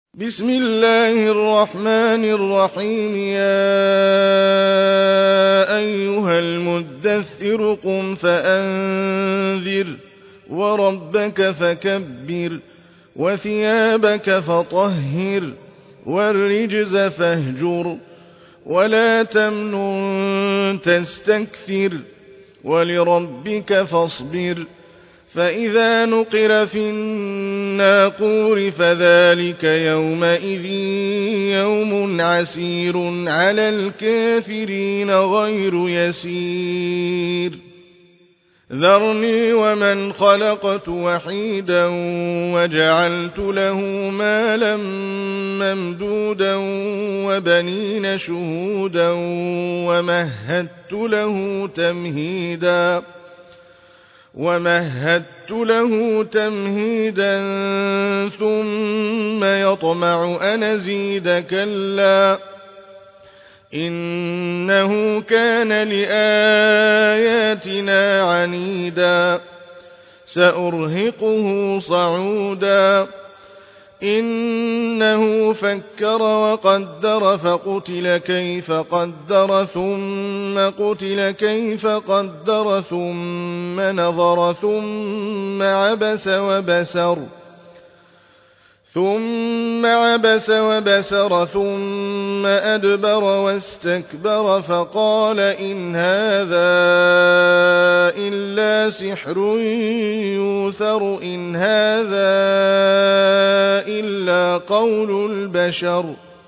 بسم الله الرحمن الرحيم يا أيها المدثر قم فأنذر وربك فكبر وثيابك فطهر والرجز فاهجر ولا تمنن تستكثر ولربك فاصبر فإذا نقر في الناقور فذلك يومئذ يوم عسير على الكافرين غير يسير ذرني ومن خلقت وحيدا وجعلت له مالا ممدودا وبنين شهودا ومهدت له تمهيدا ثم يطمع أن أزيد كلا إنه كان لآياتنا عنيدا سأرهقه صعودا إنه فكر وقدر فقتل كيف قدر ثم قتل كيف قدر ثم نظر ثم عبس وبسر ثم أدبر واستكبر فقال إن هذا إلا سحر يؤثر إن هذا إلا قول البشر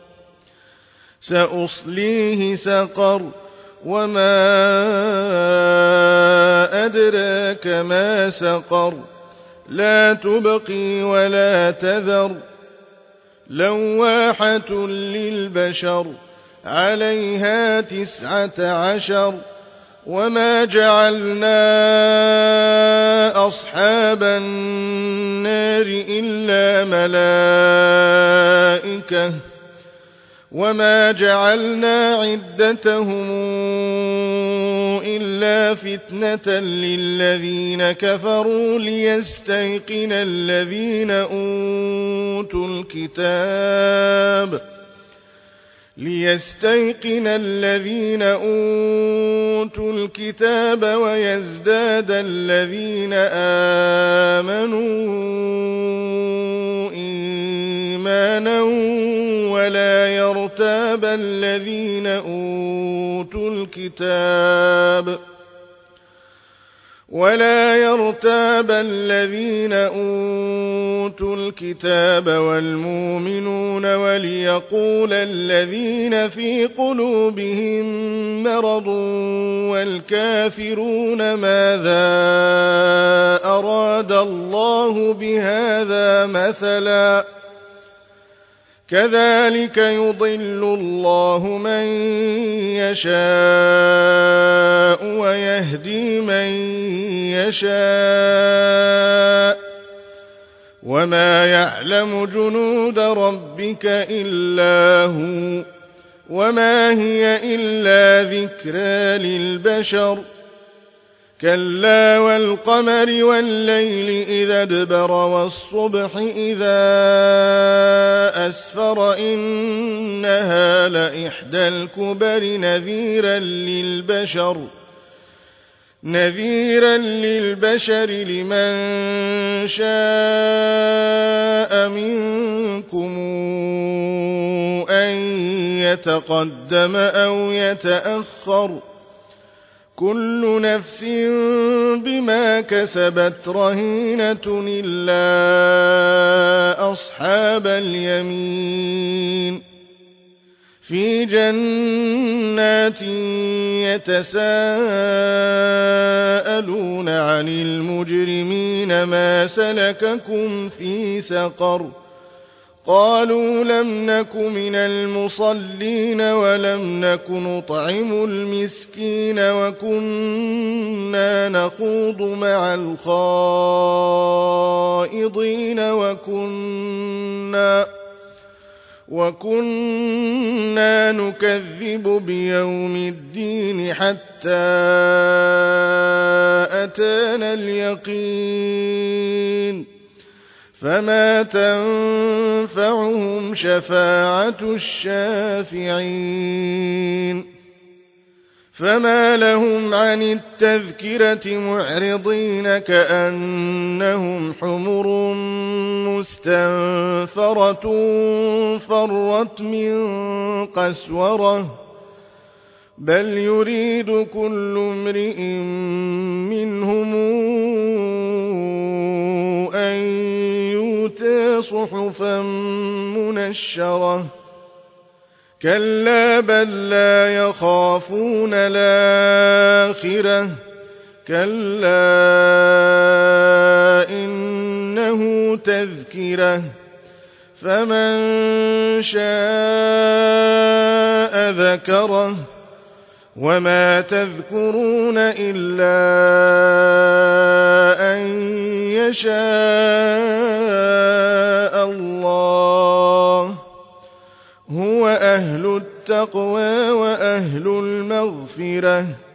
سأصليه سقر وما أدراك ما سقر لا تبقي ولا تذر لواحة للبشر عليها 19 وما جعلنا أصحاب النار إلا ملائكة وما جعلنا عدتهم إلا فتنة للذين كفروا ليستيقن الذين أوتوا الكتاب ويزداد الذين آمنوا إيمانا ولا يرتاب الذين أوتوا الكتاب والمؤمنون وليقول الذين في قلوبهم مرض والكافرون ماذا أراد الله بهذا مثلا كذلك يضل الله من يشاء ويهدي من يشاء وما يعلم جنود ربك إلا هو وما هي إلا ذكرى للبشر كلا والقمر والليل إذا ادبر والصبح إذا أسفر إنها لإحدى الكبر نذيرا للبشر لمن شاء منكم أن يتقدم أو يتأخر كل نفس بما كسبت رهينة إلا أصحاب اليمين في جنات يتساءلون عن المجرمين ما سلككم في سقر قالوا لم نك من المصلين ولم نك نطعم المسكين وكنا نخوض مع الخائضين وكنا نكذب بيوم الدين حتى أتانا اليقين فما تنفعهم شفاعة الشافعين فما لهم عن التذكرة معرضين كأنهم حمر مستنفرة فرت من قسورة بل يريد كل امرئ منهم أن يؤتى صحفا منشرة كلا بل لا يخافون الآخرة كلا إنه تذكرة فمن شاء ذكره وما تذكرون إلا أن يشاء الله هو أهل التقوى وأهل المغفرة